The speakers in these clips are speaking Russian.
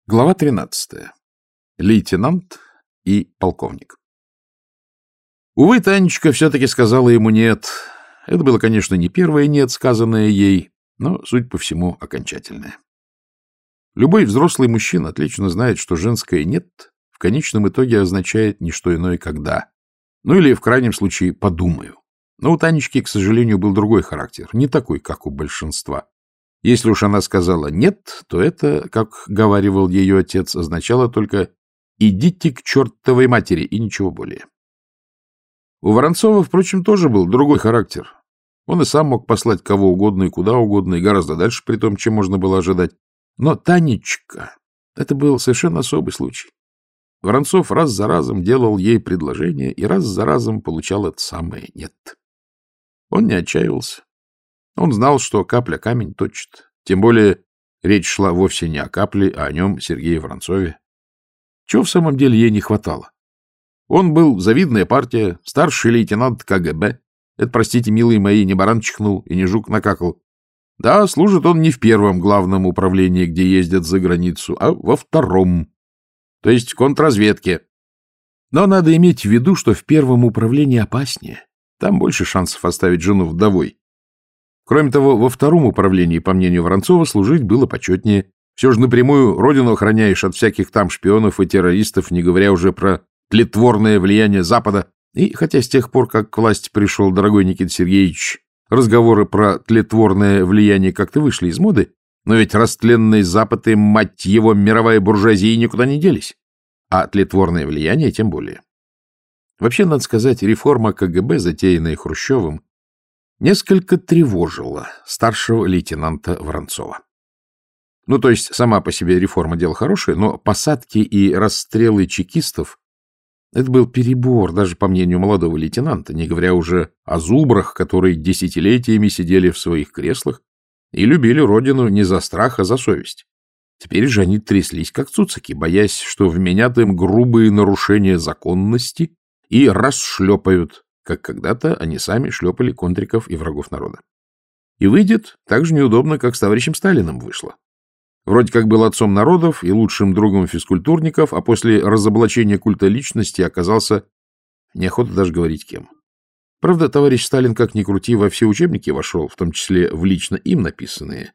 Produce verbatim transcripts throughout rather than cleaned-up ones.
Глава тринадцатая. Лейтенант и полковник. Увы, Танечка все-таки сказала ему «нет». Это было, конечно, не первое «нет», сказанное ей, но, судя по всему, окончательное. Любой взрослый мужчина отлично знает, что женское «нет» в конечном итоге означает не что иное, как «да». Ну или, в крайнем случае, «подумаю». Но у Танечки, к сожалению, был другой характер, не такой, как у большинства. Если уж она сказала «нет», то это, как говаривал ее отец, означало только «идите к чертовой матери» и ничего более. У Воронцова, впрочем, тоже был другой характер. Он и сам мог послать кого угодно и куда угодно, и гораздо дальше при том, чем можно было ожидать. Но Танечка — это был совершенно особый случай. Воронцов раз за разом делал ей предложение и раз за разом получал это самое «нет». Он не отчаивался. Он знал, что капля камень точит. Тем более речь шла вовсе не о капле, а о нем, Сергее Воронцове. Чего в самом деле ей не хватало? Он был завидная партия, старший лейтенант ка гэ бэ. Это, простите, милые мои, не баран чихнул и не жук накакал. Да, служит он не в первом главном управлении, где ездят за границу, а во втором, то есть в контрразведке. Но надо иметь в виду, что в первом управлении опаснее. Там больше шансов оставить жену вдовой. Кроме того, во втором управлении, по мнению Воронцова, служить было почетнее. Все же напрямую родину охраняешь от всяких там шпионов и террористов, не говоря уже про тлетворное влияние Запада. И хотя с тех пор, как к власти пришел дорогой Никита Сергеевич, разговоры про тлетворное влияние как-то вышли из моды, но ведь растленный Запад и, мать его, мировая буржуазия никуда не делись. А тлетворное влияние тем более. Вообще, надо сказать, реформа ка гэ бэ, затеянная Хрущевым, несколько тревожила старшего лейтенанта Воронцова. Ну, то есть, сама по себе реформа дело хорошее, но посадки и расстрелы чекистов — это был перебор, даже по мнению молодого лейтенанта, не говоря уже о зубрах, которые десятилетиями сидели в своих креслах и любили родину не за страх, а за совесть. Теперь же они тряслись, как цуцики, боясь, что вменят им грубые нарушения законности и расшлепают, как когда-то они сами шлепали контриков и врагов народа. И выйдет так же неудобно, как с товарищем Сталиным вышло. Вроде как был отцом народов и лучшим другом физкультурников, а после разоблачения культа личности оказался, неохота даже говорить кем. Правда, товарищ Сталин, как ни крути, во все учебники вошел, в том числе в лично им написанные.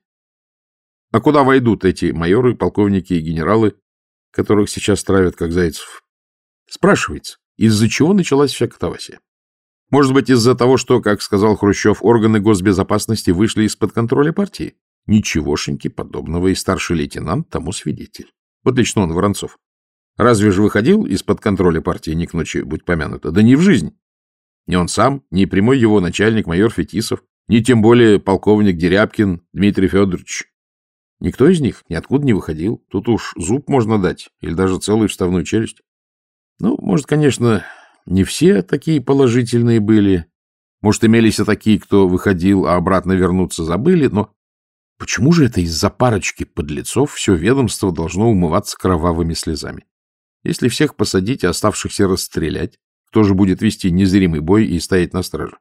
А куда войдут эти майоры, полковники и генералы, которых сейчас травят, как зайцев? Спрашивается, из-за чего началась вся катавасия? Может быть, из-за того, что, как сказал Хрущев, органы госбезопасности вышли из-под контроля партии? Ничегошеньки подобного, и старший лейтенант тому свидетель. Вот лично он, Воронцов. Разве же выходил из-под контроля партии ни к ночи, будь помянуто? Да не в жизнь. Ни он сам, ни прямой его начальник майор Фетисов, ни тем более полковник Дерябкин Дмитрий Федорович. Никто из них ниоткуда не выходил. Тут уж зуб можно дать, или даже целую вставную челюсть. Ну, может, конечно, не все такие положительные были. Может, имелись и такие, кто выходил, а обратно вернуться забыли, но почему же это из-за парочки подлецов все ведомство должно умываться кровавыми слезами? Если всех посадить, а оставшихся расстрелять, кто же будет вести незримый бой и стоять на страже?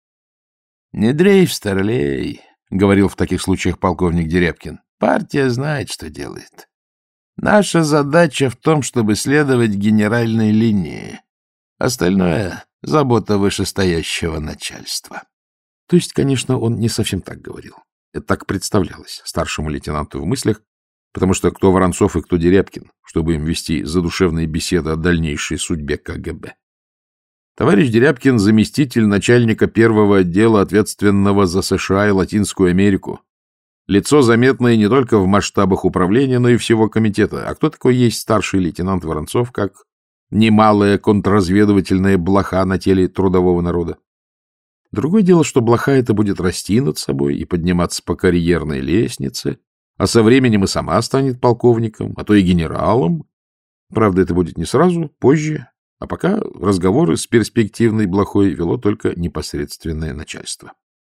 — Не дрейф, старлей, — говорил в таких случаях полковник Дерябкин. — Партия знает, что делает. Наша задача в том, чтобы следовать генеральной линии. Остальное — забота вышестоящего начальства. То есть, конечно, он не совсем так говорил. Это так представлялось старшему лейтенанту в мыслях, потому что кто Воронцов и кто Дерябкин, чтобы им вести задушевные беседы о дальнейшей судьбе ка гэ бэ. Товарищ Дерябкин — заместитель начальника первого отдела, ответственного за Сэ Шэ А и Латинскую Америку. Лицо заметное не только в масштабах управления, но и всего комитета. А кто такой есть старший лейтенант Воронцов, как немалая контрразведывательная блоха на теле трудового народа? Другое дело, что блоха эта будет расти над собой и подниматься по карьерной лестнице, а со временем и сама станет полковником, а то и генералом. Правда, это будет не сразу, позже, а пока разговоры с перспективной блохой вело только непосредственное начальство.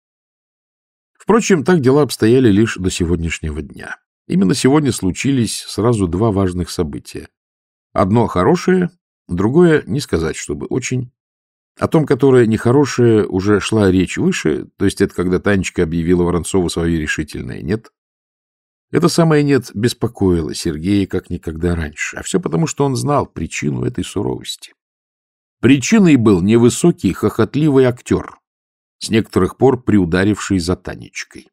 Впрочем, так дела обстояли лишь до сегодняшнего дня. Именно сегодня случились сразу два важных события. Одно хорошее, другое, не сказать, чтобы очень. О том, которое нехорошее, уже шла речь выше, то есть это когда Танечка объявила Воронцову свое решительное «нет». Это самое «нет» беспокоило Сергея как никогда раньше, а все потому, что он знал причину этой суровости. Причиной был невысокий, хохотливый актер, с некоторых пор приударивший за Танечкой.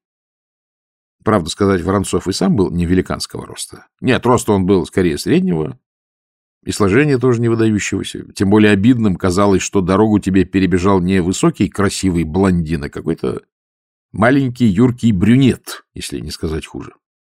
Правда сказать, Воронцов и сам был не великанского роста. Нет, роста он был скорее среднего, и сложение тоже не выдающегося. Тем более обидным казалось, что дорогу тебе перебежал не высокий, красивый блондин, а какой-то маленький, юркий брюнет, если не сказать хуже.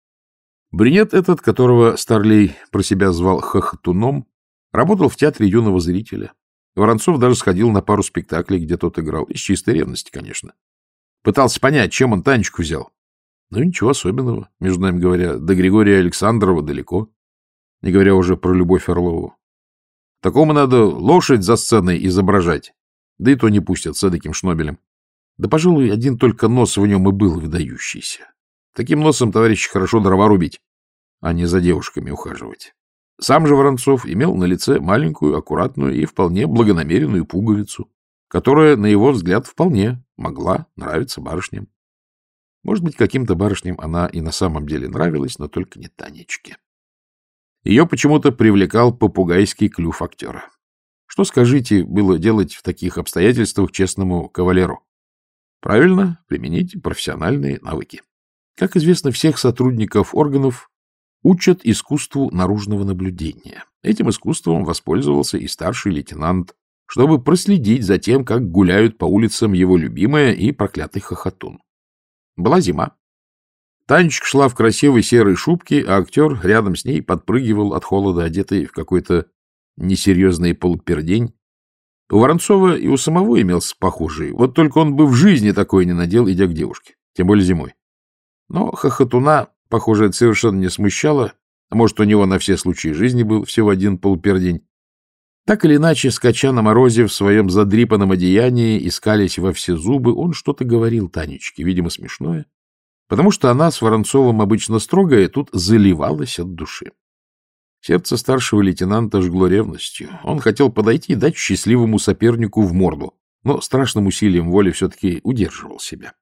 Брюнет этот, которого Старлей про себя звал хохотуном, работал в театре юного зрителя. Воронцов даже сходил на пару спектаклей, где тот играл. Из чистой ревности, конечно. Пытался понять, чем он Танечку взял. Ну, ничего особенного, между нами говоря. До Григория Александрова далеко. Не говоря уже про Любовь Орлову. Такому надо лошадь за сценой изображать. Да и то не пустят с эдаким шнобелем. Да, пожалуй, один только нос в нем и был выдающийся. Таким носом, товарищи, хорошо дрова рубить, а не за девушками ухаживать. Сам же Воронцов имел на лице маленькую, аккуратную и вполне благонамеренную пуговицу, которая, на его взгляд, вполне могла нравиться барышням. Может быть, каким-то барышням она и на самом деле нравилась, но только не Танечке. Ее почему-то привлекал попугайский клюв актера. Что, скажите, было делать в таких обстоятельствах честному кавалеру? Правильно, применить профессиональные навыки. Как известно, всех сотрудников органов учат искусству наружного наблюдения. Этим искусством воспользовался и старший лейтенант, чтобы проследить за тем, как гуляют по улицам его любимая и проклятый хохотун. Была зима. Танечка шла в красивой серой шубке, а актер рядом с ней подпрыгивал от холода, одетый в какой-то несерьезный полупердень. У Воронцова и у самого имелся похожий, вот только он бы в жизни такое не надел, идя к девушке, тем более зимой. Но хохотуна, похоже, это совершенно не смущало, а может, у него на все случаи жизни был всего один полупердень. Так или иначе, скача на морозе в своем задрипанном одеянии, искались во все зубы, он что-то говорил Танечке, видимо, смешное, потому что она с Воронцовым обычно строгая, тут заливалась от души. Сердце старшего лейтенанта жгло ревностью. Он хотел подойти и дать счастливому сопернику в морду, но страшным усилием воли все-таки удерживал себя.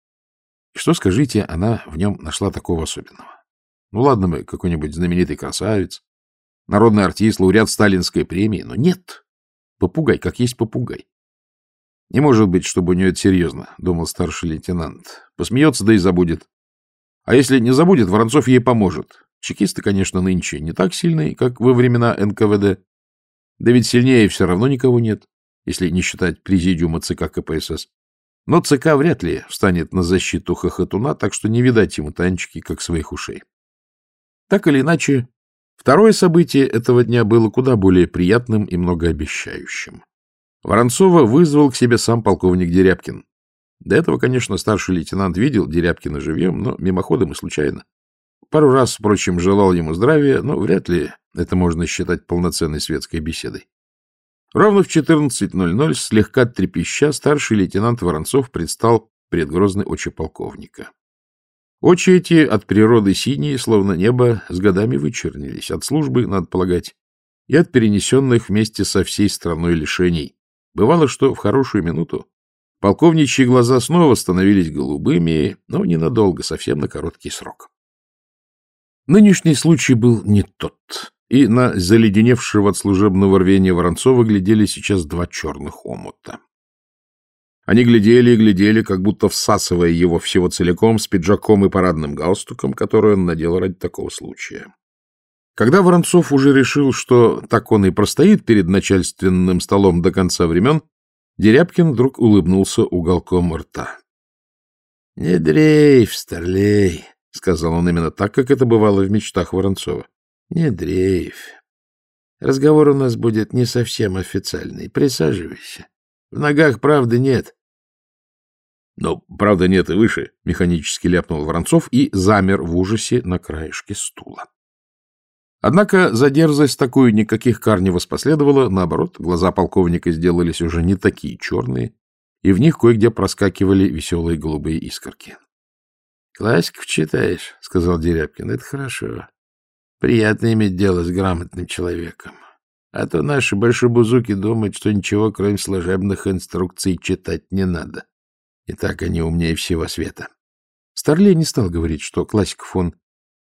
Что, скажите, она в нем нашла такого особенного? Ну, ладно бы, какой-нибудь знаменитый красавец, народный артист, лауреат сталинской премии, но нет. Попугай, как есть попугай. Не может быть, чтобы у нее это серьезно, думал старший лейтенант. Посмеется, да и забудет. А если не забудет, Воронцов ей поможет. Чекисты, конечно, нынче не так сильные, как во времена эн ка вэ дэ. Да ведь сильнее все равно никого нет, если не считать президиума ЦК ка пэ эс эс. Но ЦК вряд ли встанет на защиту хохотуна, так что не видать ему Танечки, как своих ушей. Так или иначе, второе событие этого дня было куда более приятным и многообещающим. Воронцова вызвал к себе сам полковник Дерябкин. До этого, конечно, старший лейтенант видел Дерябкина живьем, но мимоходом и случайно. Пару раз, впрочем, желал ему здравия, но вряд ли это можно считать полноценной светской беседой. Ровно в четырнадцать ноль ноль, слегка трепеща, старший лейтенант Воронцов предстал пред грозной очи полковника. Очи эти от природы синие, словно небо, с годами вычернились, от службы, надо полагать, и от перенесенных вместе со всей страной лишений. Бывало, что в хорошую минуту полковничьи глаза снова становились голубыми, но ненадолго, совсем на короткий срок. Нынешний случай был не тот, и на заледеневшего от служебного рвения Воронцова глядели сейчас два черных омута. Они глядели и глядели, как будто всасывая его всего целиком с пиджаком и парадным галстуком, который он надел ради такого случая. Когда Воронцов уже решил, что так он и простоит перед начальственным столом до конца времен, Дерябкин вдруг улыбнулся уголком рта. — Не дрейф, старлей, — сказал он именно так, как это бывало в мечтах Воронцова. — Не дрейф. Разговор у нас будет не совсем официальный. Присаживайся. В ногах правды нет. — Но правда нет и выше, — механически ляпнул Воронцов и замер в ужасе на краешке стула. Однако за дерзость такую никаких кар не воспоследовало, наоборот, глаза полковника сделались уже не такие черные, и в них кое-где проскакивали веселые голубые искорки. — Классиков читаешь, — сказал Дерябкин, — это хорошо. Приятно иметь дело с грамотным человеком. А то наши большебузуки думают, что ничего, кроме служебных инструкций, читать не надо. И так они умнее всего света. Старлей не стал говорить, что Классиков он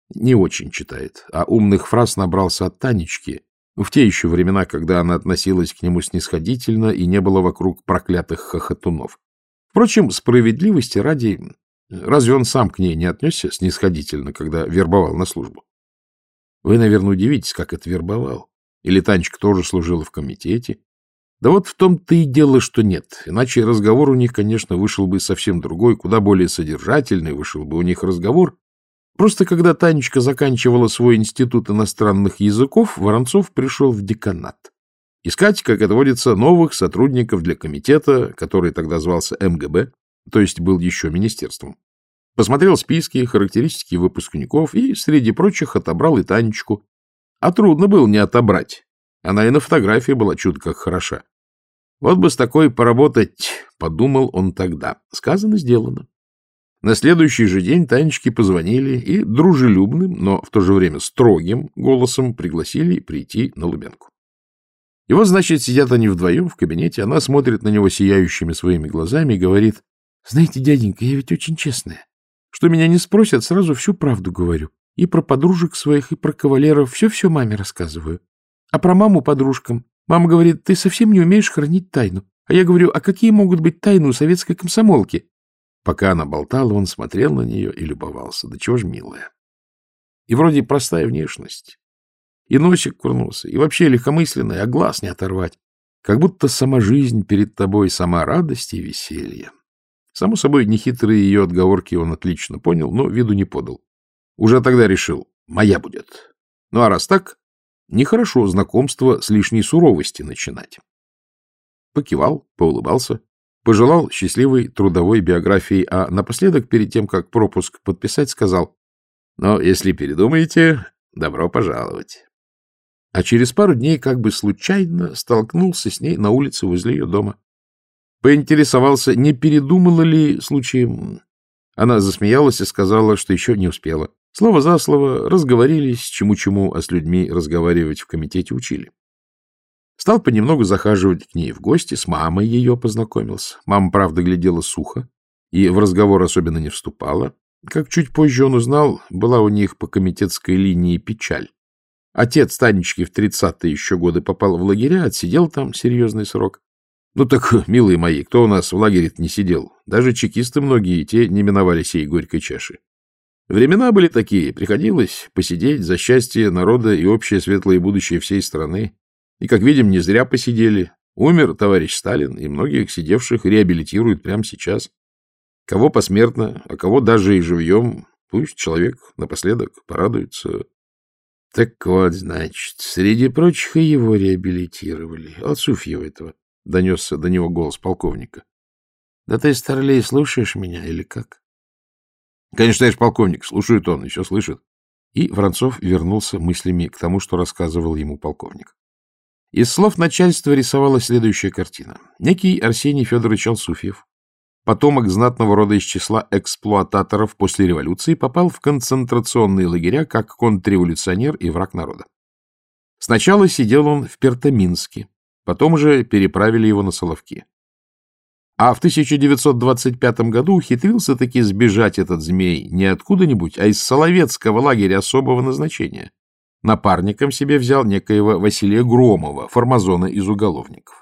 Не очень читает, а умных фраз набрался от Танечки в те еще времена, когда она относилась к нему снисходительно и не было вокруг проклятых хохотунов. Впрочем, справедливости ради, разве он сам к ней не отнесся снисходительно, когда вербовал на службу? Вы, наверное, удивитесь, как это вербовал. Или Танечка тоже служила в комитете. Да вот в том-то и дело, что нет. Иначе разговор у них, конечно, вышел бы совсем другой, куда более содержательный вышел бы у них разговор. Просто когда Танечка заканчивала свой институт иностранных языков, Воронцов пришел в деканат. Искать, как это водится, новых сотрудников для комитета, который тогда звался эм гэ бэ, то есть был еще министерством. Посмотрел списки, характеристики выпускников и, среди прочих, отобрал и Танечку. А трудно было не отобрать. Она и на фотографии была чудо как хороша. Вот бы с такой поработать, подумал он тогда. Сказано, сделано. На следующий же день Танечке позвонили и дружелюбным, но в то же время строгим голосом пригласили прийти на Лубянку. И вот, значит, сидят они вдвоем в кабинете, она смотрит на него сияющими своими глазами и говорит: «Знаете, дяденька, я ведь очень честная. Что меня не спросят, сразу всю правду говорю. И про подружек своих, и про кавалеров. Все-все маме рассказываю. А про маму подружкам. Мама говорит: ты совсем не умеешь хранить тайну. А я говорю: а какие могут быть тайны у советской комсомолки?» Пока она болтала, он смотрел на нее и любовался. Да чего ж милая. И вроде простая внешность. И носик курнулся, и вообще легкомысленная, а глаз не оторвать. Как будто сама жизнь перед тобой, сама радость и веселье. Само собой, нехитрые ее отговорки он отлично понял, но виду не подал. Уже тогда решил: моя будет. Ну а раз так, нехорошо знакомство с лишней суровости начинать. Покивал, поулыбался, пожелал счастливой трудовой биографии, а напоследок, перед тем, как пропуск подписать, сказал: «Но если передумаете, добро пожаловать». А через пару дней как бы случайно столкнулся с ней на улице возле ее дома. Поинтересовался, не передумала ли случаем. Она засмеялась и сказала, что еще не успела. Слово за слово разговорились, чему-чему, а с людьми разговаривать в комитете учили. Стал понемногу захаживать к ней в гости, с мамой ее познакомился. Мама, правда, глядела сухо и в разговор особенно не вступала. Как чуть позже он узнал, была у них по комитетской линии печаль. Отец Танечки в тридцатые еще годы попал в лагеря, отсидел там серьезный срок. Ну так, милые мои, кто у нас в лагере-то не сидел? Даже чекисты многие, те не миновали сей горькой чаши. Времена были такие, приходилось посидеть за счастье народа и общее светлое будущее всей страны. И, как видим, не зря посидели. Умер товарищ Сталин, и многих сидевших реабилитируют прямо сейчас. Кого посмертно, а кого даже и живьем, пусть человек напоследок порадуется. Так вот, значит, среди прочих и его реабилитировали. Алсуфьева этого, — донесся до него голос полковника. — Да ты, старлей, слушаешь меня или как? — Конечно, товарищ полковник, слушает он, еще слышит. И Воронцов вернулся мыслями к тому, что рассказывал ему полковник. Из слов начальства рисовалась следующая картина. Некий Арсений Федорович Алсуфьев, потомок знатного рода из числа эксплуататоров после революции, попал в концентрационные лагеря как контрреволюционер и враг народа. Сначала сидел он в Пертаминске, потом уже переправили его на Соловки. А в тысяча девятьсот двадцать пятом году ухитрился таки сбежать этот змей не откуда-нибудь, а из Соловецкого лагеря особого назначения. Напарником себе взял некоего Василия Громова, фармазона из уголовников.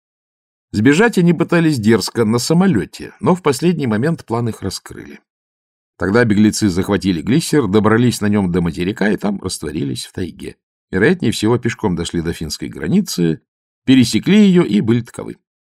Сбежать они пытались дерзко на самолете, но в последний момент план их раскрыли. Тогда беглецы захватили глиссер, добрались на нем до материка и там растворились в тайге. Вероятнее всего, пешком дошли до финской границы, пересекли ее и были таковы.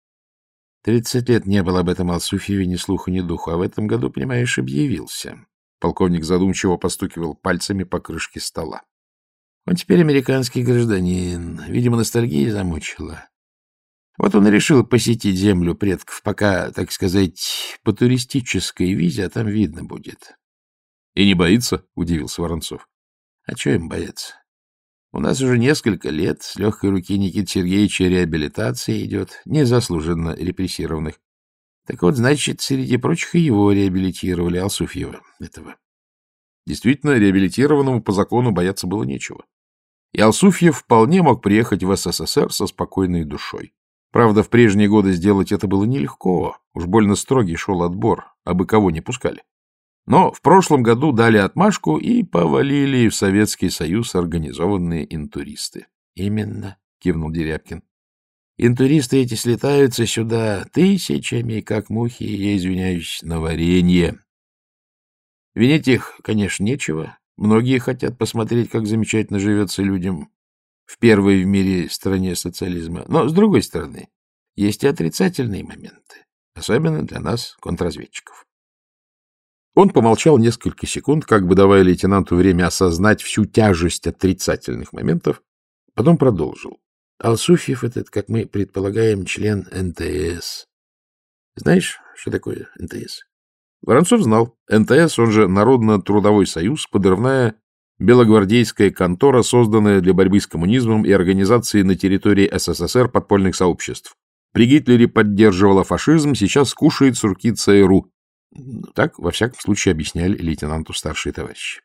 Тридцать лет не было об этом Алсуфьеве ни слуху, ни духу, а в этом году, понимаешь, объявился. Полковник задумчиво постукивал пальцами по крышке стола. Он теперь американский гражданин. Видимо, ностальгия замучила. Вот он и решил посетить землю предков, пока, так сказать, по туристической визе, а там видно будет. — И не боится? — удивился Воронцов. — А что им бояться? У нас уже несколько лет с легкой руки Никиты Сергеевича реабилитация идет, незаслуженно репрессированных. Так вот, значит, среди прочих и его реабилитировали, Алсуфьева этого. Действительно, реабилитированному по закону бояться было нечего. И Алсуфьев вполне мог приехать в эс эс эс эр со спокойной душой. Правда, в прежние годы сделать это было нелегко. Уж больно строгий шел отбор, абы кого не пускали. Но в прошлом году дали отмашку и повалили в Советский Союз организованные интуристы. — Именно, — кивнул Дерябкин. — Интуристы эти слетаются сюда тысячами, как мухи, я извиняюсь, на варенье. Винить их, конечно, нечего. Многие хотят посмотреть, как замечательно живется людям в первой в мире стране социализма. Но, с другой стороны, есть и отрицательные моменты, особенно для нас, контрразведчиков. Он помолчал несколько секунд, как бы давая лейтенанту время осознать всю тяжесть отрицательных моментов, потом продолжил. Алсуфьев этот, как мы предполагаем, член эн тэ эс. Знаешь, что такое эн тэ эс? Воронцов знал. эн тэ эс, он же Народно-трудовой союз, подрывная белогвардейская контора, созданная для борьбы с коммунизмом и организацией на территории эс эс эс эр подпольных сообществ. При Гитлере поддерживала фашизм, сейчас кушает сурки цэ эр у. Так, во всяком случае, объясняли лейтенанту старшие товарищи.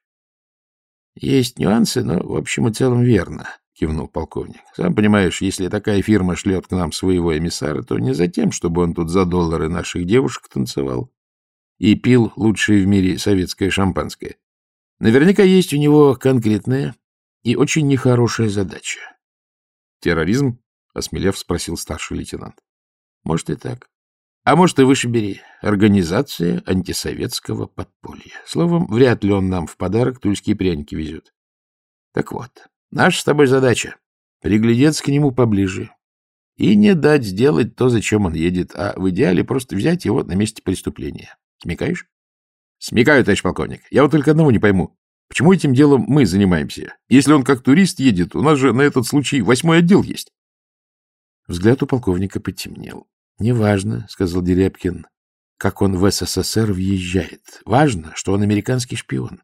— Есть нюансы, но в общем и целом верно, — кивнул полковник. — Сам понимаешь, если такая фирма шлет к нам своего эмиссара, то не за тем, чтобы он тут за доллары наших девушек танцевал и пил лучшее в мире советское шампанское. Наверняка есть у него конкретная и очень нехорошая задача. — Терроризм? — осмелев спросил старший лейтенант. — Может и так. А может и выше бери. Организация антисоветского подполья. Словом, вряд ли он нам в подарок тульские пряники везет. Так вот, наша с тобой задача — приглядеться к нему поближе и не дать сделать то, зачем он едет, а в идеале просто взять его на месте преступления. Смекаешь? — Смекаю, товарищ полковник. Я вот только одного не пойму. Почему этим делом мы занимаемся? Если он как турист едет, у нас же на этот случай восьмой отдел есть. Взгляд у полковника потемнел. — Неважно, — сказал Дерябкин, — как он в эс эс эс эр въезжает. Важно, что он американский шпион.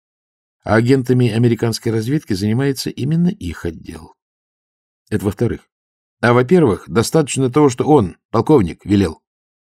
А агентами американской разведки занимается именно их отдел. Это во-вторых. А во-первых, достаточно того, что он, полковник, велел.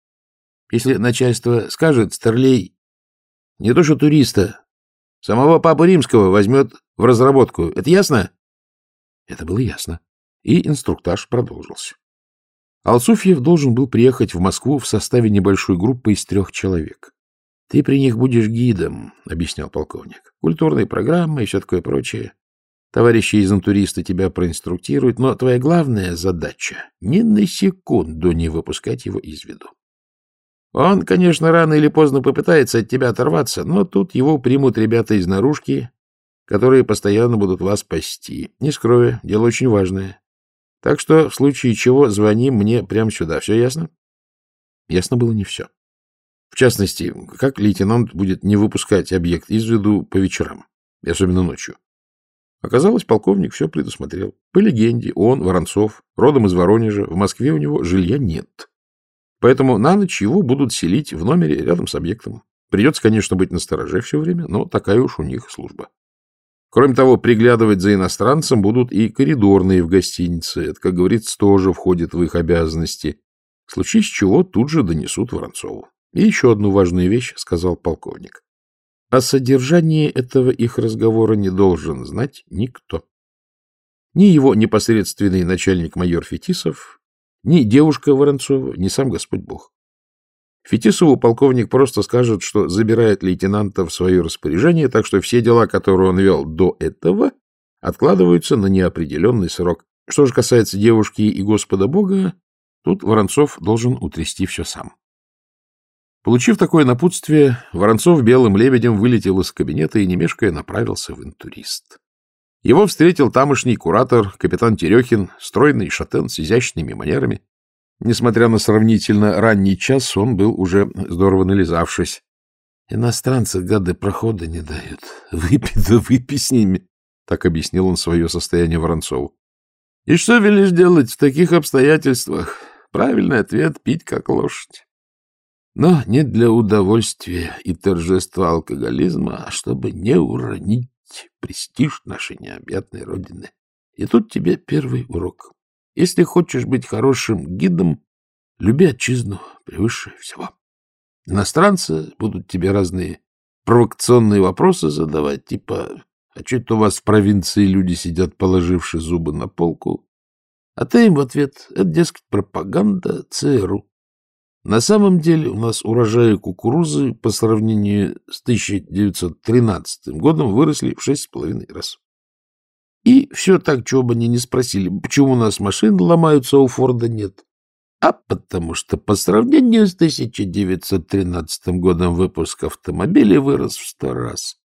Если начальство скажет, Старлей не то что туриста, самого Папу Римского возьмет в разработку. Это ясно? Это было ясно. И инструктаж продолжился. Алсуфьев должен был приехать в Москву в составе небольшой группы из трех человек. — Ты при них будешь гидом, — объяснял полковник. — Культурные программы и все такое прочее. Товарищи из интуриста тебя проинструктируют, но твоя главная задача — ни на секунду не выпускать его из виду. Он, конечно, рано или поздно попытается от тебя оторваться, но тут его примут ребята из наружки, которые постоянно будут вас пасти. Не скрою, дело очень важное. Так что, в случае чего, звони мне прямо сюда. Все ясно? Ясно было не все. В частности, как лейтенант будет не выпускать объект из виду по вечерам, и особенно ночью. Оказалось, полковник все предусмотрел. По легенде, он, Воронцов, родом из Воронежа, в Москве у него жилья нет. Поэтому на ночь его будут селить в номере рядом с объектом. Придется, конечно, быть настороже все время, но такая уж у них служба. Кроме того, приглядывать за иностранцем будут и коридорные в гостинице. Это, как говорится, тоже входит в их обязанности. В случае с чего тут же донесут Воронцову. И еще одну важную вещь сказал полковник. О содержании этого их разговора не должен знать никто. Ни его непосредственный начальник майор Фетисов, ни девушка Воронцова, ни сам Господь Бог. Фетисову полковник просто скажет, что забирает лейтенанта в свое распоряжение, так что все дела, которые он вел до этого, откладываются на неопределенный срок. Что же касается девушки и Господа Бога, тут Воронцов должен утрясти все сам. Получив такое напутствие, Воронцов белым лебедем вылетел из кабинета и, не мешкая, направился в интурист. Его встретил тамошний куратор, капитан Терехин, стройный шатен с изящными манерами. Несмотря на сравнительно ранний час, он был уже здорово нализавшись. — Иностранцы, гады, прохода не дают. Выпей да выпей с ними, — так объяснил он свое состояние Воронцову. — И что велишь делать в таких обстоятельствах? Правильный ответ — пить как лошадь. Но не для удовольствия и торжества алкоголизма, а чтобы не уронить престиж нашей необъятной родины. И тут тебе первый урок. Если хочешь быть хорошим гидом, люби отчизну превыше всего. Иностранцы будут тебе разные провокационные вопросы задавать, типа, а что это у вас в провинции люди сидят, положивши зубы на полку? А ты им в ответ, это, дескать, пропаганда цэ эр у. На самом деле у нас урожаи кукурузы по сравнению с тысяча девятьсот тринадцатым годом выросли в шесть с половиной раз. И все так, чего бы они ни спросили, почему у нас машины ломаются, а у Форда нет. А потому что по сравнению с тысяча девятьсот тринадцатым годом выпуск автомобилей вырос в сто раз.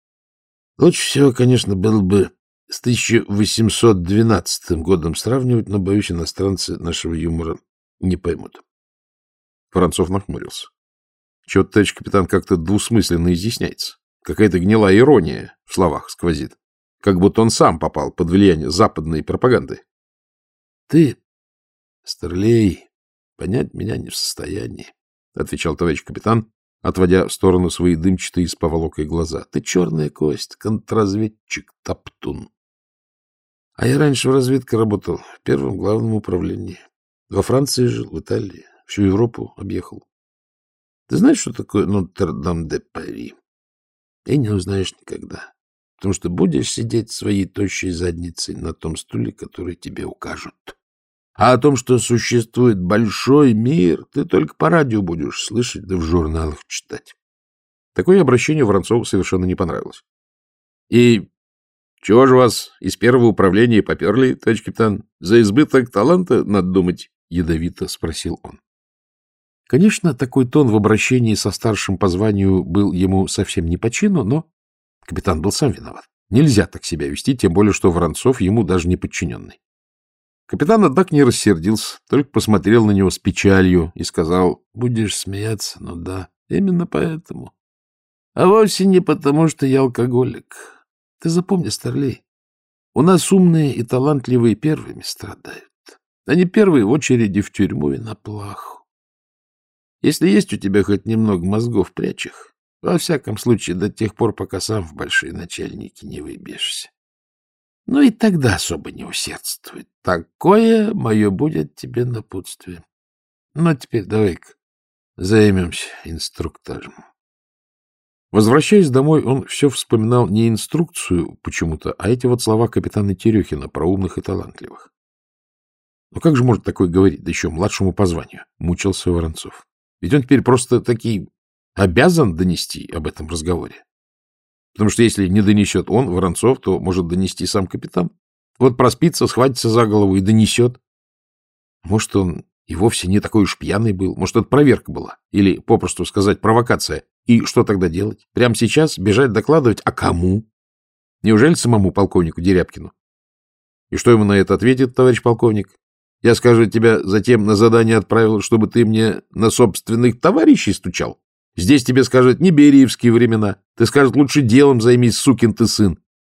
Лучше всего, конечно, было бы с тысяча восемьсот двенадцатым годом сравнивать, но, боюсь, иностранцы нашего юмора не поймут. Воронцов нахмурился. Чего-то, товарищ капитан, как-то двусмысленно изъясняется. Какая-то гнилая ирония в словах сквозит. Как будто он сам попал под влияние западной пропаганды. — Ты, старлей, понять меня не в состоянии, — отвечал товарищ капитан, отводя в сторону свои дымчатые с поволокой глаза. — Ты черная кость, контрразведчик, топтун. А я раньше в разведке работал, в первом главном управлении. Во Франции жил, в Италии, всю Европу объехал. Ты знаешь, что такое Нотр-Дам-де-Пари? И не узнаешь никогда, потому что будешь сидеть своей тощей задницей на том стуле, который тебе укажут. А о том, что существует большой мир, ты только по радио будешь слышать, да в журналах читать. Такое обращение Воронцову совершенно не понравилось. — И чего же вас из первого управления поперли, товарищ капитан? За избыток таланта надо думать? — ядовито спросил он. Конечно, такой тон в обращении со старшим по званию был ему совсем не по чину, но капитан был сам виноват. Нельзя так себя вести, тем более, что Воронцов ему даже не подчиненный. Капитан, однако, не рассердился, только посмотрел на него с печалью и сказал: — Будешь смеяться? Ну да, именно поэтому. А вовсе не потому, что я алкоголик. Ты запомни, старлей, у нас умные и талантливые первыми страдают. Они первые в очереди в тюрьму и на плаху. Если есть у тебя хоть немного мозгов, прячь их. Во всяком случае, до тех пор, пока сам в большие начальники не выбьешься. Ну и тогда особо не усердствуй. Такое мое будет тебе напутствие. Ну, теперь давай-ка займемся инструктажем. Возвращаясь домой, он все вспоминал не инструкцию почему-то, а эти вот слова капитана Терехина про умных и талантливых. Ну как же может такое говорить, да еще младшему по званию? Мучился Воронцов. Ведь он теперь просто таки обязан донести об этом разговоре. Потому что если не донесет он, Воронцов, то может донести сам капитан. Вот проспится, схватится за голову и донесет. Может, он и вовсе не такой уж пьяный был. Может, это проверка была. Или, попросту сказать, провокация. И что тогда делать? Прямо сейчас бежать докладывать? А кому? Неужели самому полковнику Дерябкину? И что ему на это ответит, товарищ полковник? Я, скажу, тебя затем на задание отправил, чтобы ты мне на собственных товарищей стучал. Здесь тебе скажут не бериевские времена. Ты скажешь, лучше делом займись, сукин ты сын.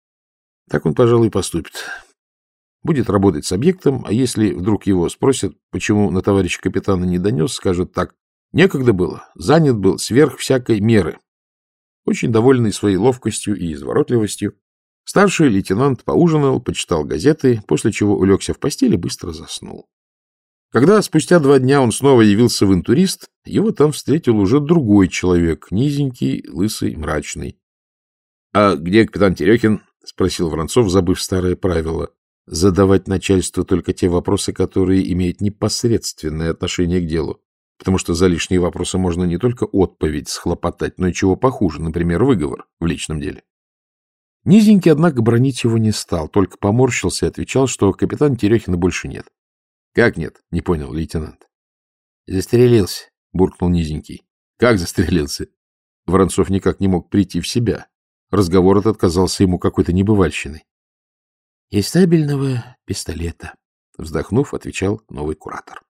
Так он, пожалуй, поступит. Будет работать с объектом, а если вдруг его спросят, почему на товарища капитана не донес, скажет так: некогда было, занят был сверх всякой меры. Очень довольный своей ловкостью и изворотливостью, старший лейтенант поужинал, почитал газеты, после чего улегся в постель и быстро заснул. Когда спустя два дня он снова явился в «Интурист», его там встретил уже другой человек, низенький, лысый, мрачный. — А где капитан Терехин? — спросил Воронцов, забыв старое правило — задавать начальству только те вопросы, которые имеют непосредственное отношение к делу, потому что за лишние вопросы можно не только отповедь схлопотать, но и чего похуже, например, выговор в личном деле. Низенький, однако, бронить его не стал, только поморщился и отвечал, что капитана Терехина больше нет. — Как нет? — не понял лейтенант. — Застрелился, — буркнул низенький. — Как застрелился? Воронцов никак не мог прийти в себя. Разговор этот казался ему какой-то небывальщиной. — Из стабильного пистолета, — вздохнув, отвечал новый куратор.